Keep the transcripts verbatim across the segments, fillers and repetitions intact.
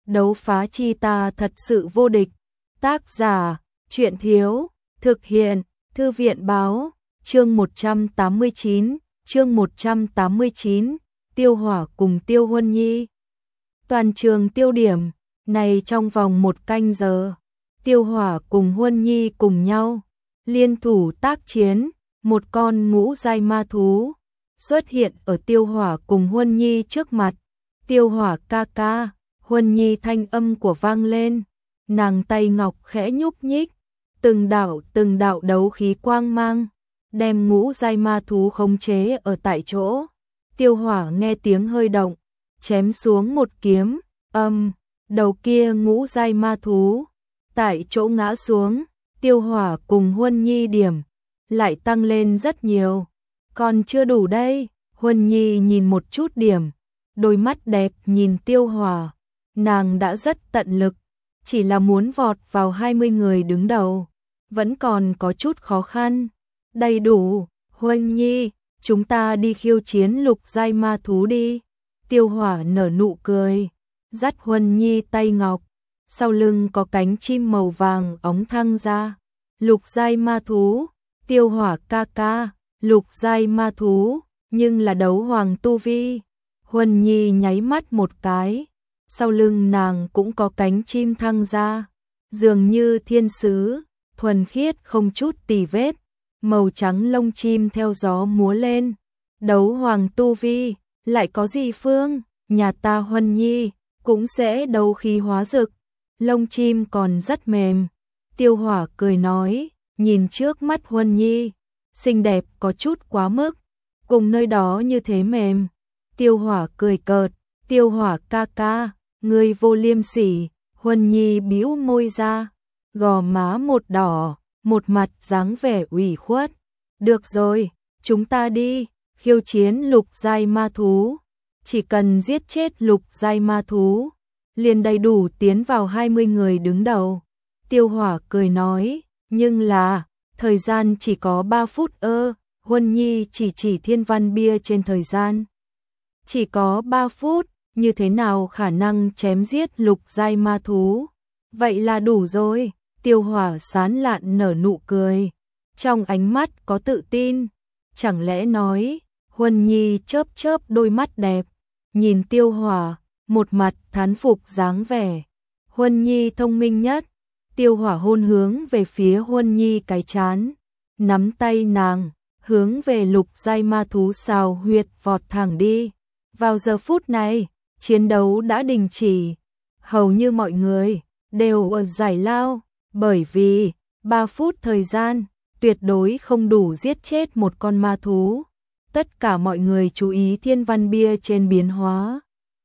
đấu phá chi ta thật sự vô địch. Tác giả, truyện thiếu, thực hiện, thư viện báo, chương một trăm tám mươi chín, chương một trăm tám mươi chín, Tiêu Hỏa cùng Tiêu Huân Nhi. Toàn trường tiêu điểm, này trong vòng một canh giờ, Tiêu Hỏa cùng Huân Nhi cùng nhau, liên thủ tác chiến, một con ngũ giai ma thú xuất hiện ở Tiêu Hỏa cùng Huân Nhi trước mặt. Tiêu Hỏa ca ca, Huân Nhi thanh âm của vang lên, nàng tay ngọc khẽ nhúc nhích, từng đạo từng đạo đấu khí quang mang, đem ngũ giai ma thú khống chế ở tại chỗ. Tiêu Hỏa nghe tiếng hơi động, chém xuống một kiếm, âm, đầu kia ngũ giai ma thú tại chỗ ngã xuống. Tiêu Hỏa cùng Huân Nhi điểm lại tăng lên rất nhiều. Còn chưa đủ đây, Huân Nhi nhìn một chút điểm, đôi mắt đẹp nhìn Tiêu Hỏa, nàng đã rất tận lực, chỉ là muốn vọt vào hai mươi người đứng đầu, vẫn còn có chút khó khăn. Đầy đủ, Huân Nhi, chúng ta đi khiêu chiến lục giai ma thú đi. Tiêu Hỏa nở nụ cười, dắt Huân Nhi tay ngọc, sau lưng có cánh chim màu vàng óng thăng ra. Lục giai ma thú, Tiêu Hỏa ca ca, lục giai ma thú, nhưng là đấu hoàng tu vi. Huân Nhi nháy mắt một cái, sau lưng nàng cũng có cánh chim thăng ra, dường như thiên sứ, thuần khiết không chút tì vết, màu trắng lông chim theo gió múa lên. Đấu hoàng tu vi, lại có gì phương, nhà ta Huân Nhi cũng sẽ đấu khí hóa rực, lông chim còn rất mềm. Tiêu Hỏa cười nói, nhìn trước mắt Huân Nhi, xinh đẹp có chút quá mức, cùng nơi đó như thế mềm. Tiêu Hỏa cười cợt, Tiêu Hỏa ca ca, ngươi vô liêm sỉ. Huân Nhi bĩu môi ra, gò má một đỏ, một mặt dáng vẻ ủy khuất. Được rồi, chúng ta đi, khiêu chiến lục giai ma thú. Chỉ cần giết chết lục giai ma thú, liền đầy đủ tiến vào hai mươi người đứng đầu. Tiêu Hỏa cười nói, nhưng là, thời gian chỉ có ba phút ơ. Huân Nhi chỉ chỉ thiên văn bia trên thời gian. Chỉ có ba phút, như thế nào khả năng chém giết lục giai ma thú? Vậy là đủ rồi. Tiêu Hỏa sán lạn nở nụ cười, trong ánh mắt có tự tin. Chẳng lẽ nói, Huân Nhi chớp chớp đôi mắt đẹp, nhìn Tiêu Hỏa, một mặt thán phục dáng vẻ. Huân Nhi thông minh nhất. Tiêu Hỏa hôn hướng về phía Huân Nhi cái trán, nắm tay nàng, hướng về lục giai ma thú xào huyệt vọt thẳng đi. Vào giờ phút này, chiến đấu đã đình chỉ, hầu như mọi người đều ở giải lao, bởi vì ba phút thời gian tuyệt đối không đủ giết chết một con ma thú. Tất cả mọi người chú ý thiên văn bia trên biến hóa,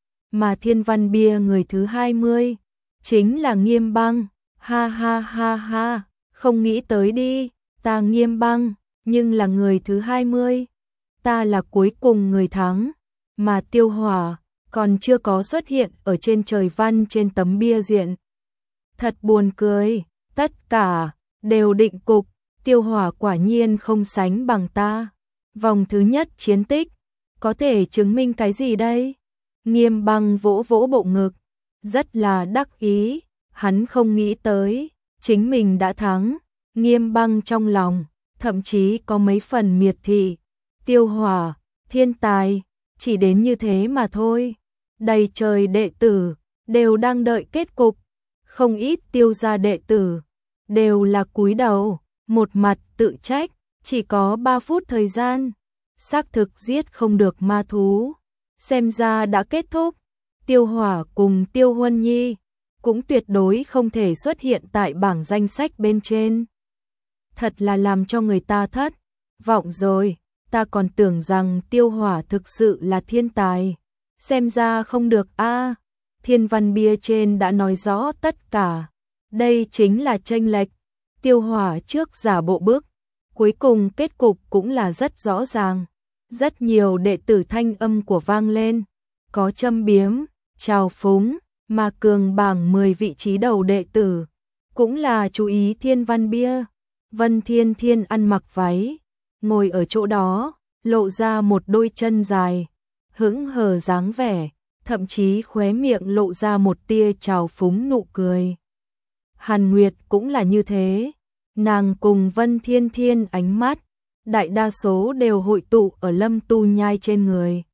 mà thiên văn bia người thứ hai mươi chính là Nghiêm Băng. Ha ha ha ha, không nghĩ tới đi, ta Nghiêm Băng, nhưng là người thứ hai mươi, ta là cuối cùng người thắng, mà Tiêu Hỏa còn chưa có xuất hiện ở trên trời văn trên tấm bia diện. Thật buồn cười, tất cả đều định cục, Tiêu Hỏa quả nhiên không sánh bằng ta. Vòng thứ nhất chiến tích, có thể chứng minh cái gì đây? Nghiêm Băng vỗ vỗ bộ ngực, rất là đắc ý. Hắn không nghĩ tới, chính mình đã thắng. Nghiêm Băng trong lòng, thậm chí có mấy phần miệt thị. Tiêu Hỏa, thiên tài, chỉ đến như thế mà thôi. Đầy trời đệ tử, đều đang đợi kết cục. Không ít tiêu gia đệ tử, đều là cúi đầu, một mặt tự trách. Chỉ có ba phút thời gian, xác thực giết không được ma thú. Xem ra đã kết thúc. Tiêu Hỏa cùng Tiêu Huân Nhi cũng tuyệt đối không thể xuất hiện tại bảng danh sách bên trên. Thật là làm cho người ta thất vọng rồi, ta còn tưởng rằng Tiêu Hỏa thực sự là thiên tài. Xem ra không được a. Thiên văn bia trên đã nói rõ tất cả. Đây chính là chênh lệch. Tiêu Hỏa trước giả bộ bước, cuối cùng kết cục cũng là rất rõ ràng. Rất nhiều đệ tử thanh âm của vang lên, có châm biếm, trào phúng. Mà cường bảng mười vị trí đầu đệ tử cũng là chú ý thiên văn bia. Vân Thiên Thiên ăn mặc váy, ngồi ở chỗ đó, lộ ra một đôi chân dài, hững hờ dáng vẻ. thậm chí khóe miệng lộ ra một tia trào phúng nụ cười. Hàn Nguyệt cũng là như thế, nàng cùng Vân Thiên Thiên ánh mắt, đại đa số đều hội tụ ở Lâm Tu Nhai trên người.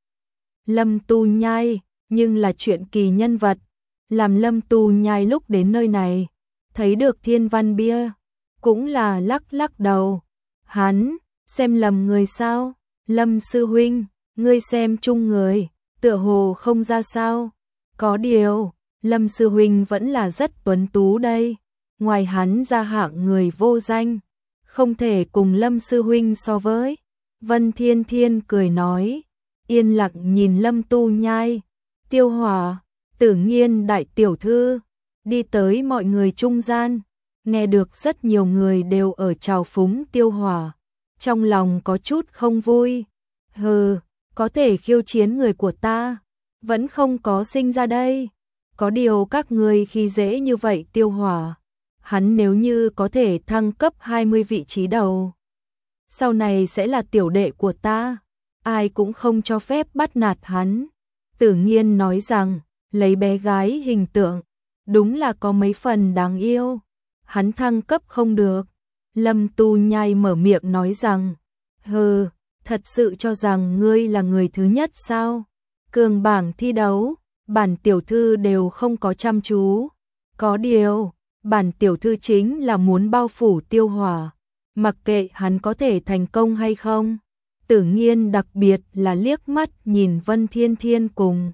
Lâm Tu Nhai, nhưng là chuyện kỳ nhân vật, làm Lâm Tu Nhai lúc đến nơi này, thấy được thiên văn bia, cũng là lắc lắc đầu. Hắn, xem lầm người sao? Lâm sư huynh, ngươi xem chung người, tựa hồ không ra sao. Có điều, Lâm sư huynh vẫn là rất tuấn tú đây. Ngoài hắn ra hạng người vô danh, không thể cùng Lâm sư huynh so với. Vân Thiên Thiên cười nói, yên lặng nhìn Lâm Tu Nhai. Tiêu Hỏa, Tử Nghiên đại tiểu thư, đi tới mọi người trung gian, nghe được rất nhiều người đều ở trào phúng Tiêu Hỏa, trong lòng có chút không vui. Hừ, có thể khiêu chiến người của ta, vẫn không có sinh ra đây. Có điều các người khi dễ như vậy Tiêu Hỏa, hắn nếu như có thể thăng cấp hai mươi vị trí đầu, sau này sẽ là tiểu đệ của ta, ai cũng không cho phép bắt nạt hắn. Tử Nghiên nói rằng, lấy bé gái hình tượng, đúng là có mấy phần đáng yêu, hắn thăng cấp không được. Lâm Tu Nhai mở miệng nói rằng, hừ, thật sự cho rằng ngươi là người thứ nhất sao? Cường bảng thi đấu, bản tiểu thư đều không có chăm chú. Có điều, bản tiểu thư chính là muốn bao phủ Tiêu Hỏa, mặc kệ hắn có thể thành công hay không. Tử Nghiên đặc biệt là liếc mắt nhìn Vân Thiên Thiên cùng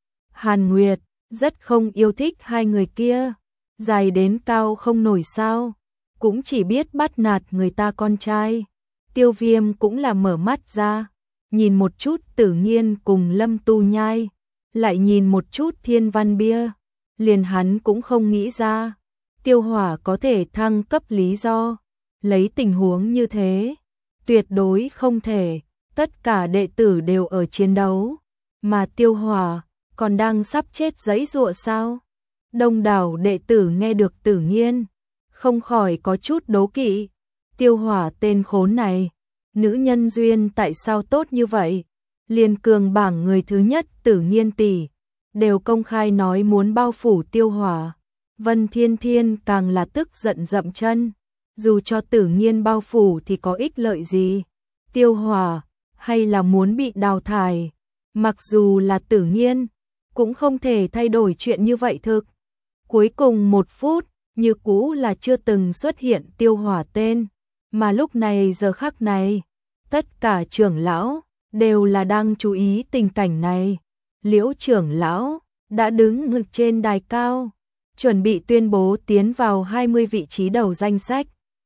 Hàn Nguyệt, rất không yêu thích hai người kia, dài đến cao không nổi sao, cũng chỉ biết bắt nạt người ta con trai. Tiêu Viêm cũng là mở mắt ra, nhìn một chút Tử Nghiên cùng Lâm Tu Nhai, lại nhìn một chút thiên văn bia, liền hắn cũng không nghĩ ra Tiêu Hỏa có thể thăng cấp lý do. Lấy tình huống như thế, tuyệt đối không thể, tất cả đệ tử đều ở chiến đấu, mà Tiêu Hỏa còn đang sắp chết giãy giụa sao? Đông đảo đệ tử nghe được Tử Nghiên, không khỏi có chút đố kỵ. Tiêu Hỏa tên khốn này, nữ nhân duyên tại sao tốt như vậy? Liên cường bảng người thứ nhất Tử Nghiên tỷ đều công khai nói muốn bao phủ Tiêu Hỏa. Vân Thiên Thiên càng là tức giận dậm chân, dù cho Tử Nghiên bao phủ thì có ích lợi gì? Tiêu Hỏa hay là muốn bị đào thải? Mặc dù là Tử Nghiên, cũng không thể thay đổi chuyện như vậy thực. Cuối cùng một phút, như cũ là chưa từng xuất hiện Tiêu Hỏa tên, mà lúc này giờ khắc này, tất cả trưởng lão đều là đang chú ý tình cảnh này. Liễu trưởng lão đã đứng ngực trên đài cao, chuẩn bị tuyên bố tiến vào hai mươi vị trí đầu danh sách.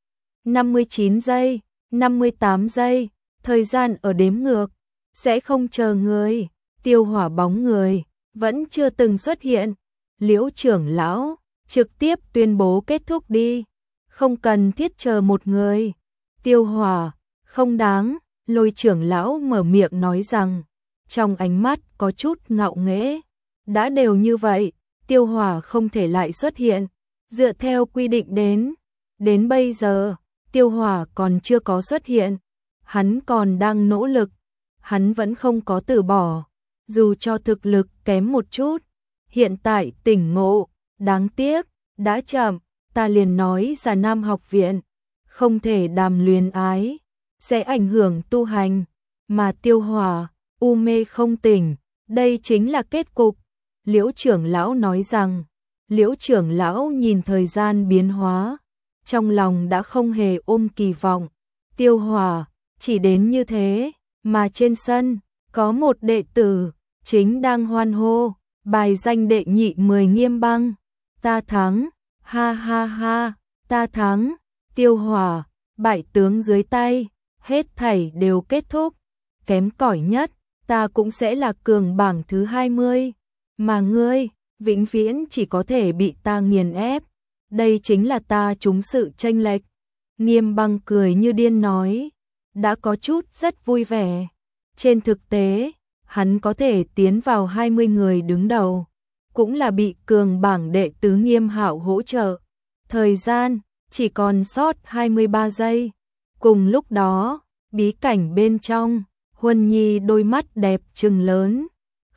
năm mươi chín giây, năm mươi tám giây, thời gian ở đếm ngược, sẽ không chờ người. Tiêu Hỏa bóng người vẫn chưa từng xuất hiện. Liễu trưởng lão trực tiếp tuyên bố kết thúc đi, không cần thiết chờ một người. Tiêu Hỏa không đáng. Lôi trưởng lão mở miệng nói rằng, trong ánh mắt có chút ngạo nghễ. Đã đều như vậy, Tiêu Hỏa không thể lại xuất hiện. Dựa theo quy định đến, đến bây giờ, Tiêu Hỏa còn chưa có xuất hiện. Hắn còn đang nỗ lực, hắn vẫn không có từ bỏ, dù cho thực lực kém một chút. Hiện tại tỉnh ngộ, đáng tiếc, đã chậm. Ta liền nói Già Nam học viện không thể đàm luyến ái, sẽ ảnh hưởng tu hành, mà Tiêu Hỏa u mê không tỉnh, đây chính là kết cục. Liễu trưởng lão nói rằng, Liễu trưởng lão nhìn thời gian biến hóa, trong lòng đã không hề ôm kỳ vọng. Tiêu Hỏa chỉ đến như thế, mà trên sân có một đệ tử chính đang hoan hô, bài danh đệ nhị mười Nghiêm Băng. Ta thắng, ha ha ha, ta thắng. Tiêu Hỏa bại tướng dưới tay, hết thảy đều kết thúc. Kém cỏi nhất, ta cũng sẽ là cường bảng thứ hai mươi, mà ngươi vĩnh viễn chỉ có thể bị ta nghiền ép. Đây chính là ta trúng sự chênh lệch. Nghiêm Băng cười như điên nói, đã có chút rất vui vẻ. Trên thực tế, hắn có thể tiến vào hai mươi người đứng đầu, cũng là bị cường bảng đệ tứ Nghiêm Hạo hỗ trợ. Thời gian chỉ còn sót hai mươi ba giây. Cùng lúc đó, bí cảnh bên trong, Huân Nhi đôi mắt đẹp trừng lớn,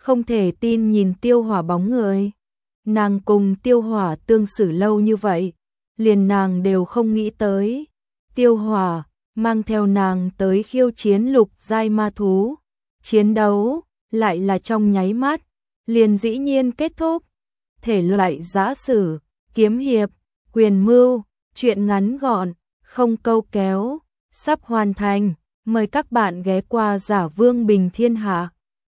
không thể tin nhìn Tiêu Hỏa bóng người. Nàng cùng Tiêu Hỏa tương xử lâu như vậy, liền nàng đều không nghĩ tới. Tiêu Hỏa mang theo nàng tới khiêu chiến lục giai ma thú. Chiến đấu lại là trong nháy mắt, liền dĩ nhiên kết thúc. Thể loại giã sử, kiếm hiệp, quyền mưu, truyện ngắn gọn, không câu kéo, sắp hoàn thành. Mời các bạn ghé qua Giả Vương Bình Thiên Hạ.